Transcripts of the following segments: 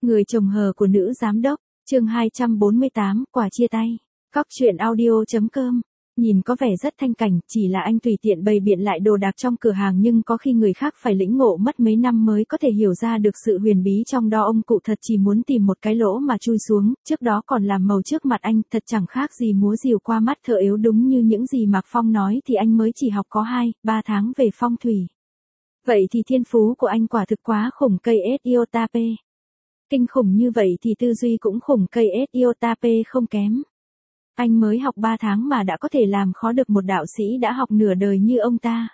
Người chồng hờ của nữ giám đốc, chương 248, quả chia tay. Cóc truyện audio.com. Nhìn có vẻ rất thanh cảnh, chỉ là anh tùy tiện bày biện lại đồ đạc trong cửa hàng, nhưng có khi người khác phải lĩnh ngộ mất mấy năm mới có thể hiểu ra được sự huyền bí trong đó. Ông cụ thật chỉ muốn tìm một cái lỗ mà chui xuống, trước đó còn làm màu trước mặt anh, thật chẳng khác gì múa rìu qua mắt thợ yếu. Đúng như những gì Mạc Phong nói thì anh mới chỉ học có 2-3 tháng về phong thủy. Vậy thì thiên phú của anh quả thực quá khủng. Cây Etiotape. Kinh khủng như vậy thì tư duy cũng khủng. Cây Etiotape không kém. Anh mới học 3 tháng mà đã có thể làm khó được một đạo sĩ đã học nửa đời như ông ta.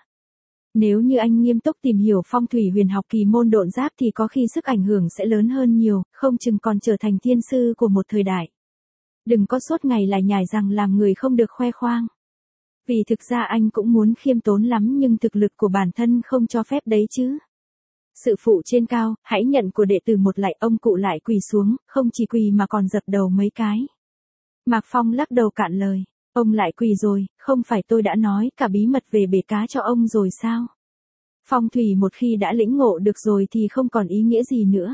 Nếu như anh nghiêm túc tìm hiểu phong thủy huyền học kỳ môn độn giáp thì có khi sức ảnh hưởng sẽ lớn hơn nhiều, không chừng còn trở thành thiên sư của một thời đại. Đừng có suốt ngày lại nhải rằng làm người không được khoe khoang. Vì thực ra anh cũng muốn khiêm tốn lắm, nhưng thực lực của bản thân không cho phép đấy chứ. Sự phụ trên cao, hãy nhận của đệ tử một lạy. Ông cụ lại quỳ xuống, không chỉ quỳ mà còn dập đầu mấy cái. Mạc Phong lắc đầu cạn lời. Ông lại quỳ rồi, không phải tôi đã nói cả bí mật về bể cá cho ông rồi sao? Phong thủy một khi đã lĩnh ngộ được rồi thì không còn ý nghĩa gì nữa.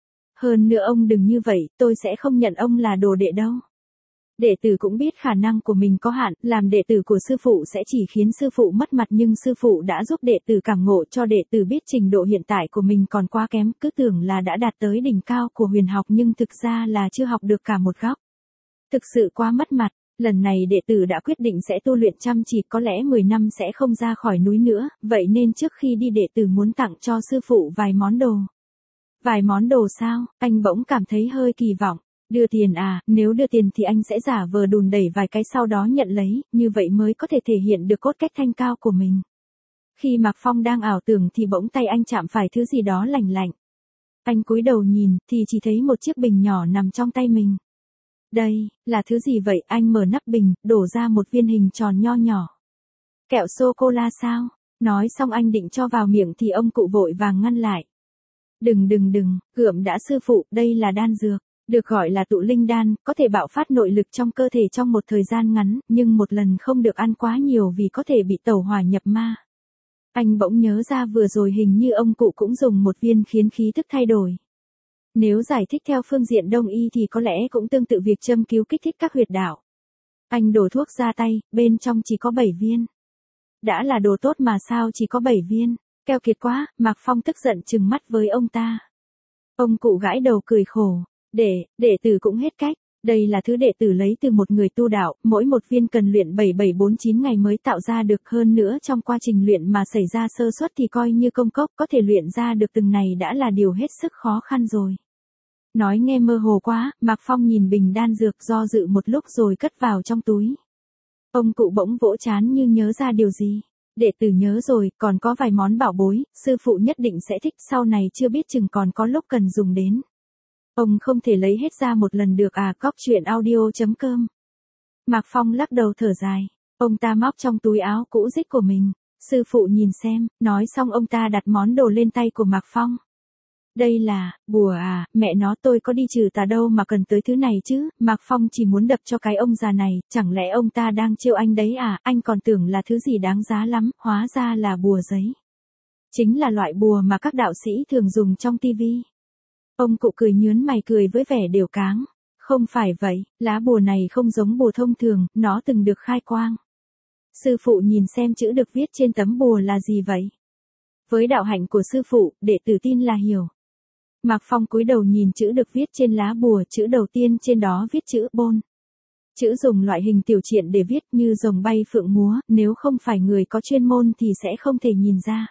Hơn nữa ông đừng như vậy, tôi sẽ không nhận ông là đồ đệ đâu. Đệ tử cũng biết khả năng của mình có hạn, làm đệ tử của sư phụ sẽ chỉ khiến sư phụ mất mặt, nhưng sư phụ đã giúp đệ tử cảm ngộ cho đệ tử biết trình độ hiện tại của mình còn quá kém, cứ tưởng là đã đạt tới đỉnh cao của huyền học nhưng thực ra là chưa học được cả một góc. Thực sự quá mất mặt. Lần này đệ tử đã quyết định sẽ tu luyện chăm chỉ, có lẽ 10 năm sẽ không ra khỏi núi nữa, vậy nên trước khi đi đệ tử muốn tặng cho sư phụ vài món đồ. Vài món đồ sao? Anh bỗng cảm thấy hơi kỳ vọng. Đưa tiền à? Nếu đưa tiền thì anh sẽ giả vờ đùn đẩy vài cái sau đó nhận lấy, như vậy mới có thể thể hiện được cốt cách thanh cao của mình. Khi Mạc Phong đang ảo tưởng thì bỗng tay anh chạm phải thứ gì đó lành lạnh. Anh cúi đầu nhìn thì chỉ thấy một chiếc bình nhỏ nằm trong tay mình. Đây, là thứ gì vậy? Anh mở nắp bình, đổ ra một viên hình tròn nho nhỏ. Kẹo sô-cô-la sao? Nói xong anh định cho vào miệng thì ông cụ vội vàng ngăn lại. Đừng, gượm đã sư phụ, đây là đan dược. Được gọi là tụ linh đan, có thể bạo phát nội lực trong cơ thể trong một thời gian ngắn, nhưng một lần không được ăn quá nhiều vì có thể bị tẩu hỏa nhập ma. Anh bỗng nhớ ra vừa rồi hình như ông cụ cũng dùng một viên khiến khí tức thay đổi. Nếu giải thích theo phương diện đông y thì có lẽ cũng tương tự việc châm cứu kích thích các huyệt đạo. Anh đổ thuốc ra tay, bên trong chỉ có 7 viên. Đã là đồ tốt mà sao chỉ có 7 viên, keo kiệt quá. Mạc Phong tức giận trừng mắt với ông ta. Ông cụ gãi đầu cười khổ. Đệ tử cũng hết cách. Đây là thứ đệ tử lấy từ một người tu đạo, mỗi một viên cần luyện 7749 ngày mới tạo ra được, hơn nữa trong quá trình luyện mà xảy ra sơ suất thì coi như công cốc, có thể luyện ra được từng này đã là điều hết sức khó khăn rồi. Nói nghe mơ hồ quá, Mạc Phong nhìn bình đan dược do dự một lúc rồi cất vào trong túi. Ông cụ bỗng vỗ trán như nhớ ra điều gì. Đệ tử nhớ rồi, còn có vài món bảo bối, sư phụ nhất định sẽ thích, sau này chưa biết chừng còn có lúc cần dùng đến. Ông không thể lấy hết ra một lần được à? Cóc truyện audio.com. Mạc Phong lắc đầu thở dài. Ông ta móc trong túi áo cũ rích của mình. Sư phụ nhìn xem, nói xong ông ta đặt món đồ lên tay của Mạc Phong. Đây là, bùa à? Mẹ nó, tôi có đi trừ tà đâu mà cần tới thứ này chứ? Mạc Phong chỉ muốn đập cho cái ông già này, chẳng lẽ ông ta đang trêu anh đấy à? Anh còn tưởng là thứ gì đáng giá lắm, hóa ra là bùa giấy. Chính là loại bùa mà các đạo sĩ thường dùng trong tivi. Ông cụ cười nhướng mày cười với vẻ đều cáng. Không phải vậy, lá bùa này không giống bùa thông thường, nó từng được khai quang. Sư phụ nhìn xem chữ được viết trên tấm bùa là gì vậy? Với đạo hạnh của sư phụ, đệ tử tin là hiểu. Mạc Phong cúi đầu nhìn chữ được viết trên lá bùa, chữ đầu tiên trên đó viết chữ Bôn. Chữ dùng loại hình tiểu triện để viết như rồng bay phượng múa, nếu không phải người có chuyên môn thì sẽ không thể nhìn ra.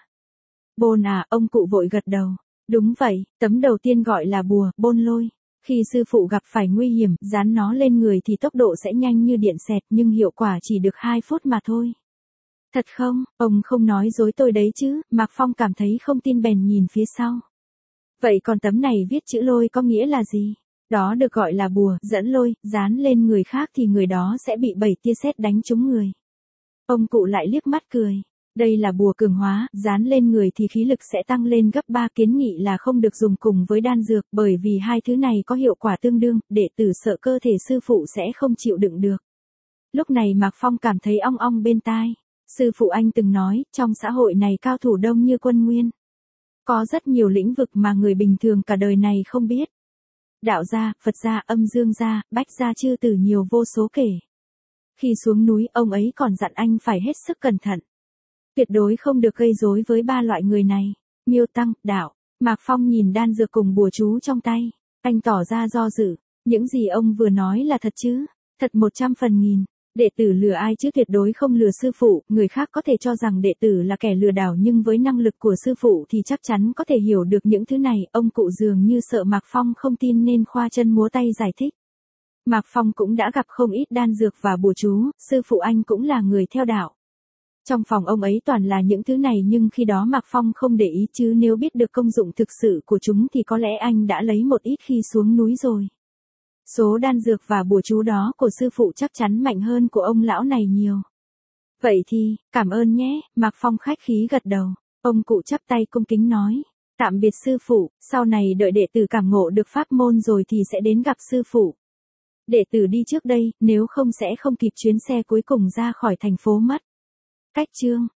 Bôn à? Ông cụ vội gật đầu. Đúng vậy, tấm đầu tiên gọi là bùa, Bôn Lôi. Khi sư phụ gặp phải nguy hiểm, dán nó lên người thì tốc độ sẽ nhanh như điện xẹt, nhưng hiệu quả chỉ được 2 phút mà thôi. Thật không? Ông không nói dối tôi đấy chứ? Mạc Phong cảm thấy không tin bèn nhìn phía sau. Vậy còn tấm này viết chữ lôi có nghĩa là gì? Đó được gọi là bùa, dẫn lôi, dán lên người khác thì người đó sẽ bị 7 tia sét đánh trúng người. Ông cụ lại liếc mắt cười. Đây là bùa cường hóa, dán lên người thì khí lực sẽ tăng lên gấp 3, kiến nghị là không được dùng cùng với đan dược, bởi vì hai thứ này có hiệu quả tương đương, đệ tử sợ cơ thể sư phụ sẽ không chịu đựng được. Lúc này Mạc Phong cảm thấy ong ong bên tai. Sư phụ anh từng nói, trong xã hội này cao thủ đông như quân nguyên. Có rất nhiều lĩnh vực mà người bình thường cả đời này không biết. đạo gia, Phật gia, âm dương gia, bách gia chư tử nhiều vô số kể. Khi xuống núi, ông ấy còn dặn anh phải hết sức cẩn thận. Tuyệt đối không được gây rối với ba loại người này. Miêu Tăng, đạo. Mạc Phong nhìn đan dược cùng bùa chú trong tay. Anh tỏ ra do dự. Những gì ông vừa nói là thật chứ? Thật 100%. Đệ tử lừa ai chứ tuyệt đối không lừa sư phụ. Người khác có thể cho rằng đệ tử là kẻ lừa đảo nhưng với năng lực của sư phụ thì chắc chắn có thể hiểu được những thứ này. Ông cụ dường như sợ Mạc Phong không tin nên khoa chân múa tay giải thích. Mạc Phong cũng đã gặp không ít đan dược và bùa chú, sư phụ anh cũng là người theo đạo. Trong phòng ông ấy toàn là những thứ này nhưng khi đó Mạc Phong không để ý chứ nếu biết được công dụng thực sự của chúng thì có lẽ anh đã lấy một ít khi xuống núi rồi. Số đan dược và bùa chú đó của sư phụ chắc chắn mạnh hơn của ông lão này nhiều. Vậy thì, cảm ơn nhé, Mạc Phong khách khí gật đầu. Ông cụ chắp tay cung kính nói. Tạm biệt sư phụ, sau này đợi đệ tử cảm ngộ được pháp môn rồi thì sẽ đến gặp sư phụ. Đệ tử đi trước đây, nếu không sẽ không kịp chuyến xe cuối cùng ra khỏi thành phố mất. Cách chương